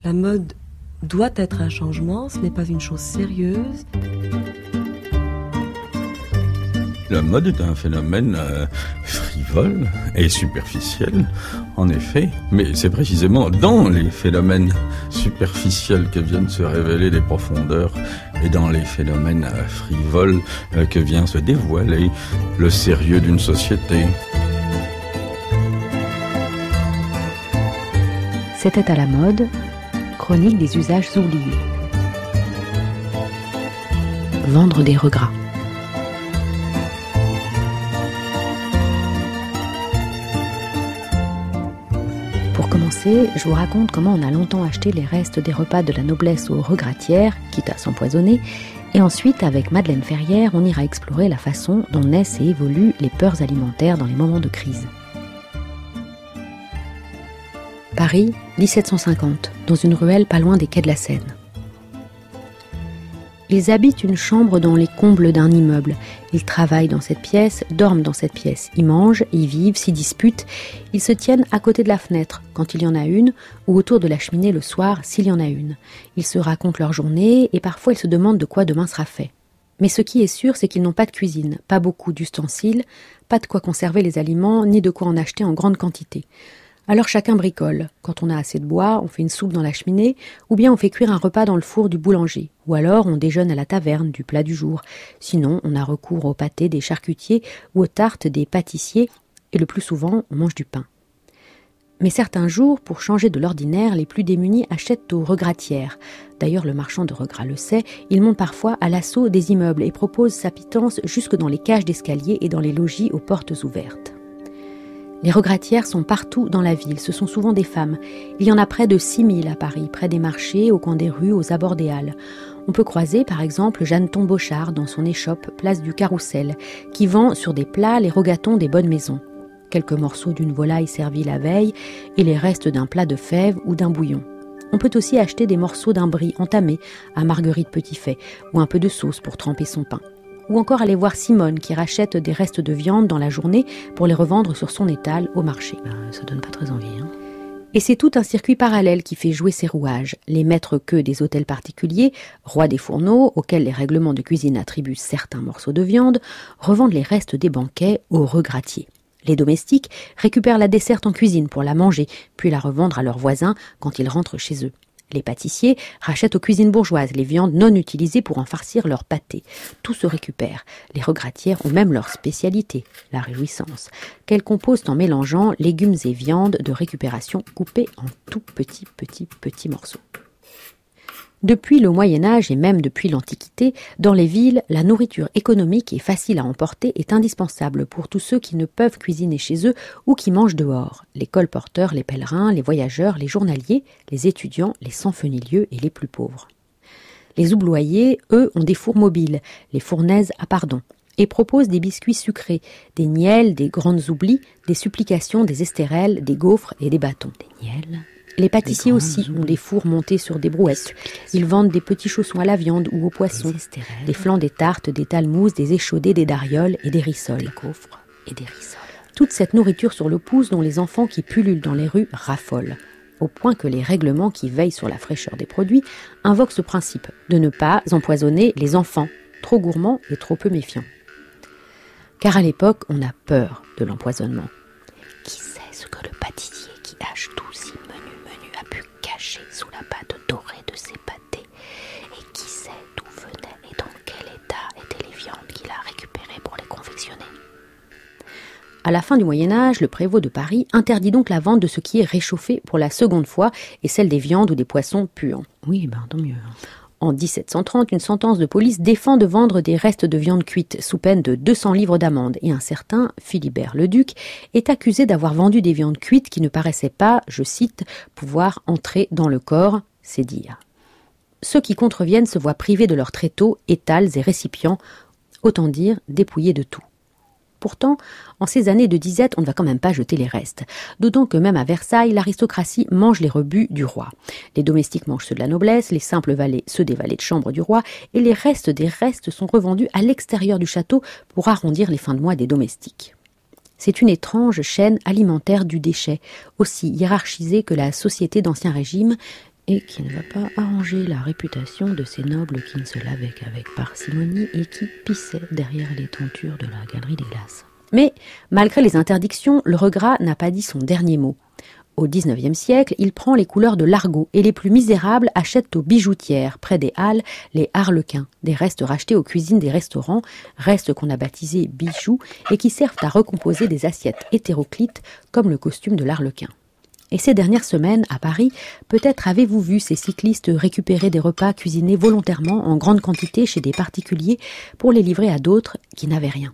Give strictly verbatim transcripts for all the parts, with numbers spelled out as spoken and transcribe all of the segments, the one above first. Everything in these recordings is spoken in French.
La mode doit être un changement, ce n'est pas une chose sérieuse. La mode est un phénomène euh, frivole et superficiel, en effet, mais c'est précisément dans les phénomènes superficiels que viennent se révéler les profondeurs et dans les phénomènes euh, frivoles euh, que vient se dévoiler le sérieux d'une société. C'était à la mode, chronique des usages oubliés. Vendre des regrets. Pour commencer, je vous raconte comment on a longtemps acheté les restes des repas de la noblesse aux regratières, quitte à s'empoisonner, et ensuite, avec Madeleine Ferrière, on ira explorer la façon dont naissent et évoluent les peurs alimentaires dans les moments de crise. Paris, dix-sept cent cinquante, dans une ruelle pas loin des quais de la Seine. Ils habitent une chambre dans les combles d'un immeuble. Ils travaillent dans cette pièce, dorment dans cette pièce. Ils mangent, y vivent, s'y disputent. Ils se tiennent à côté de la fenêtre, quand il y en a une, ou autour de la cheminée le soir, s'il y en a une. Ils se racontent leur journée, et parfois ils se demandent de quoi demain sera fait. Mais ce qui est sûr, c'est qu'ils n'ont pas de cuisine, pas beaucoup d'ustensiles, pas de quoi conserver les aliments, ni de quoi en acheter en grande quantité. Alors chacun bricole. Quand on a assez de bois, on fait une soupe dans la cheminée, ou bien on fait cuire un repas dans le four du boulanger. Ou alors on déjeune à la taverne du plat du jour. Sinon, on a recours au pâté des charcutiers ou aux tartes des pâtissiers, et le plus souvent, on mange du pain. Mais certains jours, pour changer de l'ordinaire, les plus démunis achètent aux regratières. D'ailleurs, le marchand de regrats le sait, il monte parfois à l'assaut des immeubles et propose sa pitance jusque dans les cages d'escalier et dans les logis aux portes ouvertes. Les regratières sont partout dans la ville, ce sont souvent des femmes. Il y en a près de six mille à Paris, près des marchés, au coin des rues, aux abords des halles. On peut croiser par exemple Jeanneton Bochard dans son échoppe place du Carrousel, qui vend sur des plats les rogatons des bonnes maisons. Quelques morceaux d'une volaille servie la veille et les restes d'un plat de fèves ou d'un bouillon. On peut aussi acheter des morceaux d'un brie entamé à Marguerite Petitfait ou un peu de sauce pour tremper son pain. Ou encore aller voir Simone qui rachète des restes de viande dans la journée pour les revendre sur son étal au marché. Ben, ça donne pas très envie, hein. Et c'est tout un circuit parallèle qui fait jouer ces rouages. Les maîtres queux des hôtels particuliers, rois des fourneaux, auxquels les règlements de cuisine attribuent certains morceaux de viande, revendent les restes des banquets aux regratiers. Les domestiques récupèrent la desserte en cuisine pour la manger, puis la revendre à leurs voisins quand ils rentrent chez eux. Les pâtissiers rachètent aux cuisines bourgeoises les viandes non utilisées pour en farcir leur pâté. Tout se récupère. Les regratières ont même leur spécialité, la réjouissance, qu'elles composent en mélangeant légumes et viandes de récupération coupées en tout petits, petits, petits morceaux. Depuis le Moyen-Âge et même depuis l'Antiquité, dans les villes, la nourriture économique et facile à emporter est indispensable pour tous ceux qui ne peuvent cuisiner chez eux ou qui mangent dehors. Les colporteurs, les pèlerins, les voyageurs, les journaliers, les étudiants, les sans-fenilieux et les plus pauvres. Les oubloyés, eux, ont des fours mobiles, les fournaises à pardon, et proposent des biscuits sucrés, des nielles, des grandes oublis, des supplications, des estérelles, des gaufres et des bâtons. Des nielles. Les pâtissiers aussi ont des fours montés sur des brouettes. Ils vendent des petits chaussons à la viande ou au poisson, des, des flans, des tartes, des talmouses, des échaudés, des darioles et des rissoles. Des gaufres et des rissoles. Toute cette nourriture sur le pouce dont les enfants qui pullulent dans les rues raffolent. Au point que les règlements qui veillent sur la fraîcheur des produits invoquent ce principe de ne pas empoisonner les enfants, trop gourmands et trop peu méfiants. Car à l'époque, on a peur de l'empoisonnement. Qui sait ce que le pâtissier qui hache tous ces menus menus a pu cacher sous la pâte dorée de ses pâtés? Et qui sait d'où venaient et dans quel état étaient les viandes qu'il a récupérées pour les confectionner? À la fin du Moyen-Âge, le prévôt de Paris interdit donc la vente de ce qui est réchauffé pour la seconde fois et celle des viandes ou des poissons puants. Oui, ben tant mieux. En dix-sept cent trente, une sentence de police défend de vendre des restes de viande cuite sous peine de deux cents livres d'amende et un certain Philibert le Duc est accusé d'avoir vendu des viandes cuites qui ne paraissaient pas, je cite, pouvoir entrer dans le corps, c'est dire. Ceux qui contreviennent se voient privés de leurs tréteaux, étals et récipients, autant dire dépouillés de tout. Pourtant, en ces années de disette, on ne va quand même pas jeter les restes. D'autant que même à Versailles, l'aristocratie mange les rebuts du roi. Les domestiques mangent ceux de la noblesse, les simples valets ceux des valets de chambre du roi, et les restes des restes sont revendus à l'extérieur du château pour arrondir les fins de mois des domestiques. C'est une étrange chaîne alimentaire du déchet, aussi hiérarchisée que la société d'Ancien Régime, et qui ne va pas arranger la réputation de ces nobles qui ne se lavaient qu'avec parcimonie et qui pissaient derrière les tentures de la galerie des glaces. Mais, malgré les interdictions, le regras n'a pas dit son dernier mot. Au dix-neuvième siècle, il prend les couleurs de l'argot et les plus misérables achètent aux bijoutières, près des halles, les harlequins, des restes rachetés aux cuisines des restaurants, restes qu'on a baptisés bijoux et qui servent à recomposer des assiettes hétéroclites comme le costume de l'arlequin. Et ces dernières semaines, à Paris, peut-être avez-vous vu ces cyclistes récupérer des repas cuisinés volontairement en grande quantité chez des particuliers pour les livrer à d'autres qui n'avaient rien.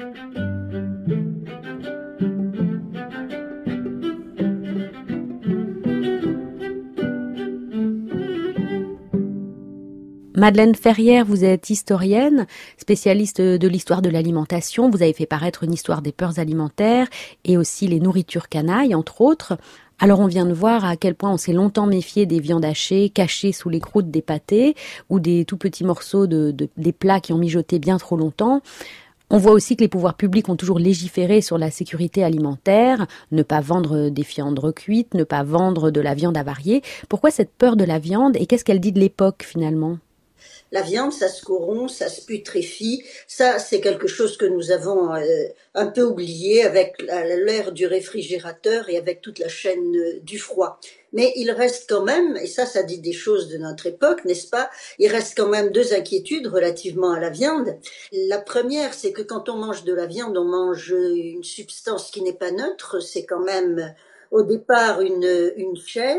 Madeleine Ferrière, vous êtes historienne, spécialiste de l'histoire de l'alimentation. Vous avez fait paraître une histoire des peurs alimentaires et aussi les nourritures canailles, entre autres. Alors on vient de voir à quel point on s'est longtemps méfié des viandes hachées, cachées sous les croûtes des pâtés ou des tout petits morceaux de, de des plats qui ont mijoté bien trop longtemps. On voit aussi que les pouvoirs publics ont toujours légiféré sur la sécurité alimentaire, ne pas vendre des viandes recuites, ne pas vendre de la viande avariée. Pourquoi cette peur de la viande et qu'est-ce qu'elle dit de l'époque finalement ? La viande, ça se corrompt, ça se putréfie. Ça, c'est quelque chose que nous avons euh, un peu oublié avec l'ère du réfrigérateur et avec toute la chaîne euh, du froid. Mais il reste quand même, et ça, ça dit des choses de notre époque, n'est-ce pas? Il reste quand même deux inquiétudes relativement à la viande. La première, c'est que quand on mange de la viande, on mange une substance qui n'est pas neutre. C'est quand même, au départ, une, une chair.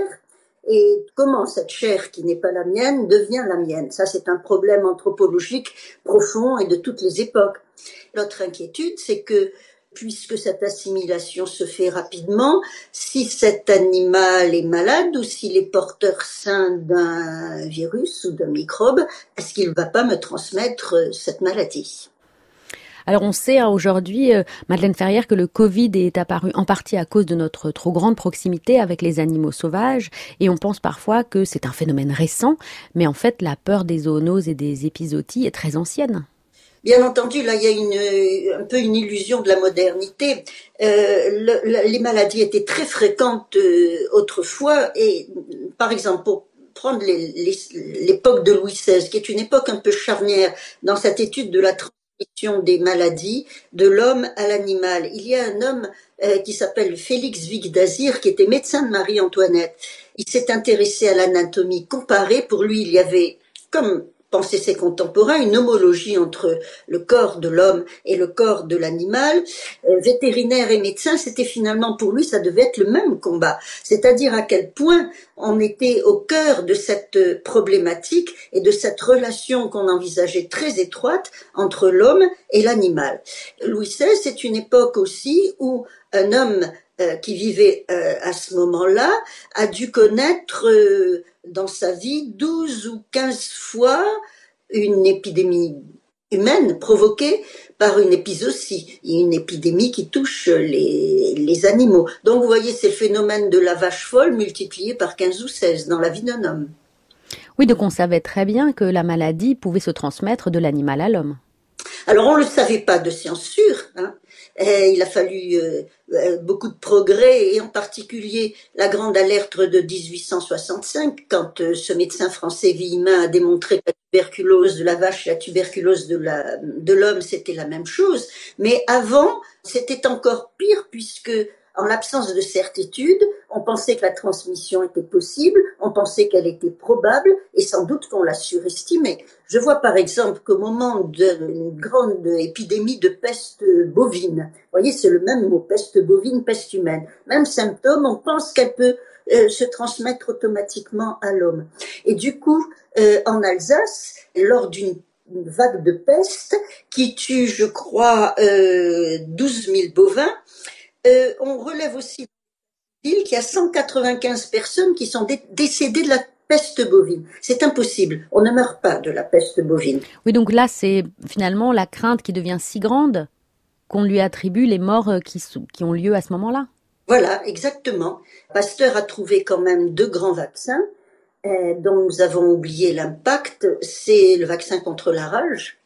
Et comment cette chair qui n'est pas la mienne devient la mienne? Ça, c'est un problème anthropologique profond et de toutes les époques. L'autre inquiétude, c'est que puisque cette assimilation se fait rapidement, si cet animal est malade ou s'il est porteur sain d'un virus ou d'un microbe, est-ce qu'il ne va pas me transmettre cette maladie? Alors on sait hein, aujourd'hui, euh, Madeleine Ferrière, que le Covid est apparu en partie à cause de notre trop grande proximité avec les animaux sauvages et on pense parfois que c'est un phénomène récent, mais en fait la peur des zoonoses et des épizooties est très ancienne. Bien entendu, là il y a une, un peu une illusion de la modernité. Euh, le, les maladies étaient très fréquentes euh, autrefois et par exemple pour prendre les, les, l'époque de Louis seize, qui est une époque un peu charnière dans cette étude de la des maladies de l'homme à l'animal. Il y a un homme euh, qui s'appelle Félix Vic d'Azir qui était médecin de Marie-Antoinette. Il s'est intéressé à l'anatomie comparée. Pour lui, il y avait, comme pensaient ses contemporains, une homologie entre le corps de l'homme et le corps de l'animal. Euh, vétérinaire et médecin, c'était finalement pour lui, ça devait être le même combat. C'est-à-dire à quel point on était au cœur de cette problématique et de cette relation qu'on envisageait très étroite entre l'homme et l'animal. Louis seize, c'est une époque aussi où un homme euh, qui vivait euh, à ce moment-là a dû connaître euh, dans sa vie douze ou quinze fois une épidémie humaine provoquée par une épizootie, une épidémie qui touche les, les animaux. Donc vous voyez, c'est le phénomène de la vache folle multiplié par quinze ou seize dans la vie d'un homme. Oui, donc on savait très bien que la maladie pouvait se transmettre de l'animal à l'homme. Alors on ne le savait pas de science sûre, hein. Et il a fallu euh, beaucoup de progrès et en particulier la grande alerte de dix-huit cent soixante-cinq quand euh, ce médecin français Villemin a démontré que la tuberculose de la vache et la tuberculose de, la, de l'homme c'était la même chose. Mais avant c'était encore pire puisque en l'absence de certitude, on pensait que la transmission était possible, on pensait qu'elle était probable et sans doute qu'on la surestimait. Je vois par exemple qu'au moment d'une grande épidémie de peste bovine, vous voyez c'est le même mot, peste bovine, peste humaine, même symptôme, on pense qu'elle peut euh, se transmettre automatiquement à l'homme. Et du coup, euh, en Alsace, lors d'une vague de peste qui tue, je crois, euh, douze mille bovins, Euh, on relève aussi qu'il y a cent quatre-vingt-quinze personnes qui sont dé- décédées de la peste bovine. C'est impossible. On ne meurt pas de la peste bovine. Oui, donc là, c'est finalement la crainte qui devient si grande qu'on lui attribue les morts qui, qui ont lieu à ce moment-là. Voilà, exactement. Pasteur a trouvé quand même deux grands vaccins euh, dont nous avons oublié l'impact. C'est le vaccin contre la rage,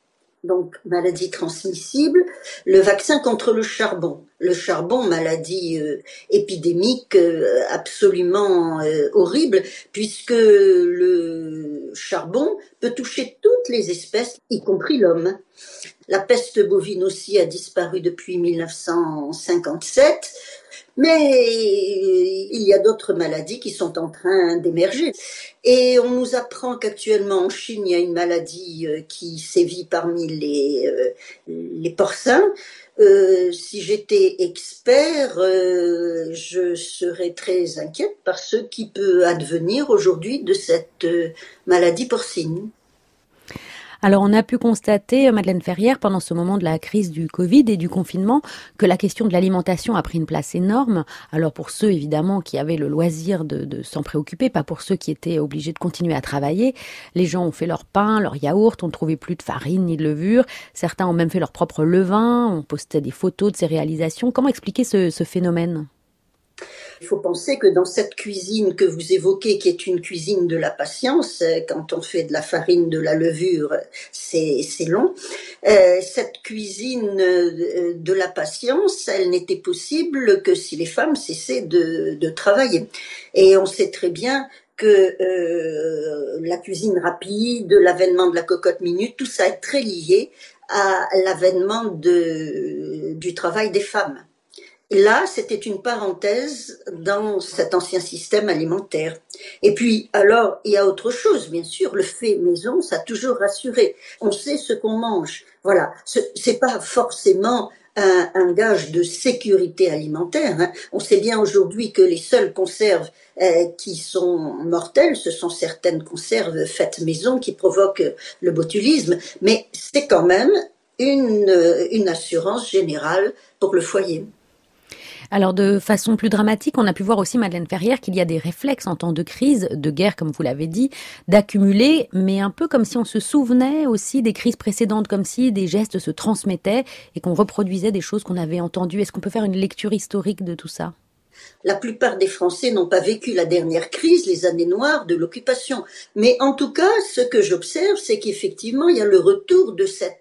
donc maladie transmissible, le vaccin contre le charbon. Le charbon, maladie euh, épidémique euh, absolument euh, horrible, puisque le charbon peut toucher toutes les espèces, y compris l'homme. La peste bovine aussi a disparu depuis mille neuf cent cinquante-sept, mais il y a d'autres maladies qui sont en train d'émerger. Et on nous apprend qu'actuellement en Chine, il y a une maladie qui sévit parmi les, les porcins. Euh, si j'étais expert, euh, je serais très inquiète par ce qui peut advenir aujourd'hui de cette euh, maladie porcine. Alors, on a pu constater, Madeleine Ferrière, pendant ce moment de la crise du Covid et du confinement, que la question de l'alimentation a pris une place énorme. Alors, pour ceux, évidemment, qui avaient le loisir de, de s'en préoccuper, pas pour ceux qui étaient obligés de continuer à travailler. Les gens ont fait leur pain, leur yaourt, on ne trouvait plus de farine ni de levure. Certains ont même fait leur propre levain, on postait des photos de ces réalisations. Comment expliquer ce, ce phénomène ? Il faut penser que dans cette cuisine que vous évoquez, qui est une cuisine de la patience, quand on fait de la farine, de la levure, c'est, c'est long. Euh, cette cuisine de la patience, elle n'était possible que si les femmes cessaient de, de travailler. Et on sait très bien que euh, la cuisine rapide, l'avènement de la cocotte minute, tout ça est très lié à l'avènement de, du travail des femmes. Et là, c'était une parenthèse dans cet ancien système alimentaire. Et puis, alors, il y a autre chose, bien sûr. Le fait maison, ça a toujours rassuré. On sait ce qu'on mange. Voilà. Ce, c'est pas forcément un, un gage de sécurité alimentaire, hein. On sait bien aujourd'hui que les seules conserves euh, qui sont mortelles, ce sont certaines conserves faites maison qui provoquent le botulisme. Mais c'est quand même une, une assurance générale pour le foyer. Alors, de façon plus dramatique, on a pu voir aussi, Madeleine Ferrière, qu'il y a des réflexes en temps de crise, de guerre, comme vous l'avez dit, d'accumuler, mais un peu comme si on se souvenait aussi des crises précédentes, comme si des gestes se transmettaient et qu'on reproduisait des choses qu'on avait entendues. Est-ce qu'on peut faire une lecture historique de tout ça ? La plupart des Français n'ont pas vécu la dernière crise, les années noires de l'occupation. Mais en tout cas, ce que j'observe, c'est qu'effectivement, il y a le retour de cette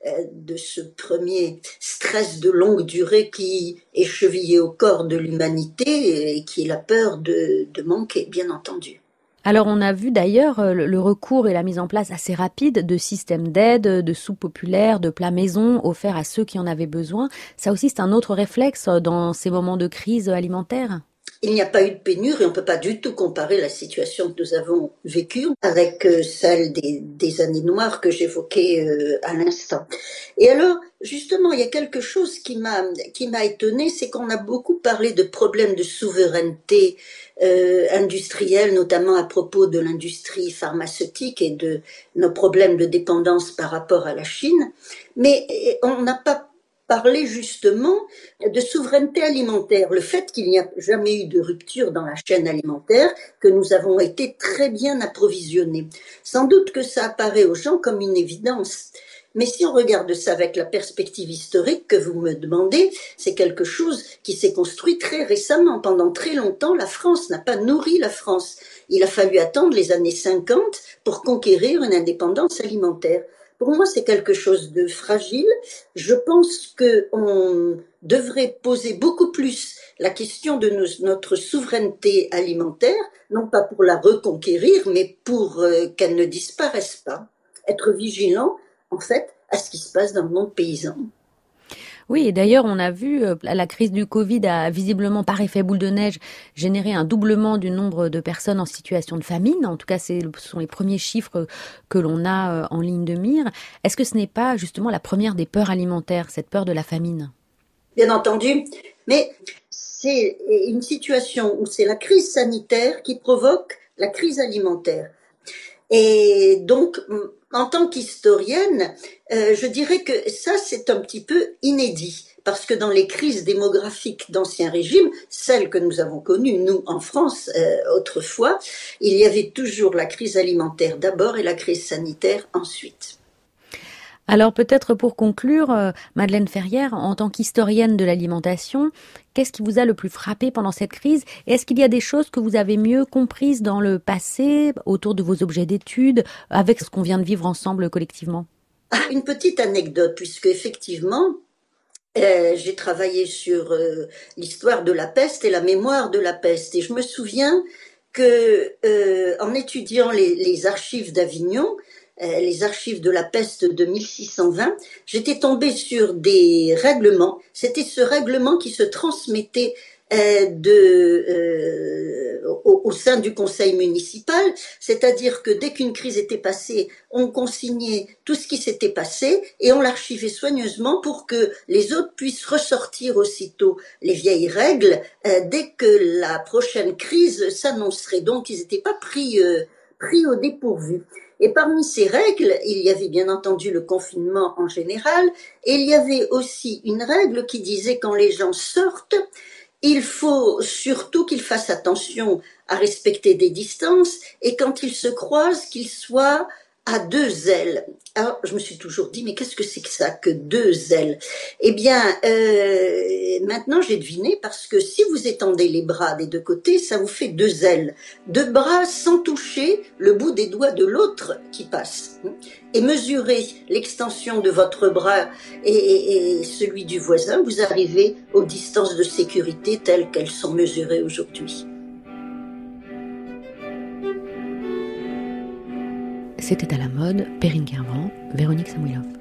de ce premier stress de longue durée qui est chevillé au corps de l'humanité et qui est la peur de, de manquer, bien entendu. Alors on a vu d'ailleurs le, le recours et la mise en place assez rapide de systèmes d'aide, de soupes populaires, de plats maison offerts à ceux qui en avaient besoin. Ça aussi, c'est un autre réflexe dans ces moments de crise alimentaire. Il n'y a pas eu de pénurie et on ne peut pas du tout comparer la situation que nous avons vécue avec celle des, des années noires que j'évoquais euh, à l'instant. Et alors, justement, il y a quelque chose qui m'a, qui m'a étonnée, c'est qu'on a beaucoup parlé de problèmes de souveraineté euh, industrielle, notamment à propos de l'industrie pharmaceutique et de nos problèmes de dépendance par rapport à la Chine, mais on n'a pas parler justement de souveraineté alimentaire, le fait qu'il n'y a jamais eu de rupture dans la chaîne alimentaire, que nous avons été très bien approvisionnés. Sans doute que ça apparaît aux gens comme une évidence, mais si on regarde ça avec la perspective historique que vous me demandez, c'est quelque chose qui s'est construit très récemment. Pendant très longtemps, la France n'a pas nourri la France. Il a fallu attendre les années cinquante pour conquérir une indépendance alimentaire. Pour moi, c'est quelque chose de fragile. Je pense qu'on devrait poser beaucoup plus la question de nos, notre souveraineté alimentaire, non pas pour la reconquérir, mais pour euh, qu'elle ne disparaisse pas. Être vigilant, en fait, à ce qui se passe dans le monde paysan. Oui, et d'ailleurs, on a vu, euh, la crise du Covid a visiblement, par effet boule de neige, généré un doublement du nombre de personnes en situation de famine. En tout cas, c'est, ce sont les premiers chiffres que l'on a euh, en ligne de mire. Est-ce que ce n'est pas justement la première des peurs alimentaires, cette peur de la famine ? Bien entendu, mais c'est une situation où c'est la crise sanitaire qui provoque la crise alimentaire. Et donc, en tant qu'historienne, euh, je dirais que ça, c'est un petit peu inédit. Parce que dans les crises démographiques d'Ancien Régime, celles que nous avons connues, nous, en France, euh, autrefois, il y avait toujours la crise alimentaire d'abord et la crise sanitaire ensuite. Alors peut-être pour conclure, euh, Madeleine Ferrière, en tant qu'historienne de l'alimentation, qu'est-ce qui vous a le plus frappé pendant cette crise ? Et est-ce qu'il y a des choses que vous avez mieux comprises dans le passé, autour de vos objets d'études, avec ce qu'on vient de vivre ensemble collectivement ? Ah, une petite anecdote, puisque effectivement, euh, j'ai travaillé sur euh, l'histoire de la peste et la mémoire de la peste. Et je me souviens que, euh, en étudiant les, les archives d'Avignon, euh, les archives de la peste de mille six cent vingt, j'étais tombée sur des règlements. C'était ce règlement qui se transmettait euh, de, euh, au, au sein du conseil municipal, c'est-à-dire que dès qu'une crise était passée, on consignait tout ce qui s'était passé et on l'archivait soigneusement pour que les autres puissent ressortir aussitôt les vieilles règles euh, dès que la prochaine crise s'annoncerait. Donc, ils n'étaient pas pris, euh, pris au dépourvu. Et parmi ces règles, il y avait bien entendu le confinement en général, et il y avait aussi une règle qui disait quand les gens sortent, il faut surtout qu'ils fassent attention à respecter des distances et quand ils se croisent, qu'ils soient à deux ailes. Alors, je me suis toujours dit, mais qu'est-ce que c'est que ça, que deux ailes? Eh bien, euh, maintenant j'ai deviné, parce que si vous étendez les bras des deux côtés, ça vous fait deux ailes. Deux bras sans toucher le bout des doigts de l'autre qui passe. Et mesurez l'extension de votre bras et, et, et celui du voisin, vous arrivez aux distances de sécurité telles qu'elles sont mesurées aujourd'hui. C'était à la mode, Perrine Kervran, Véronique Samuilov.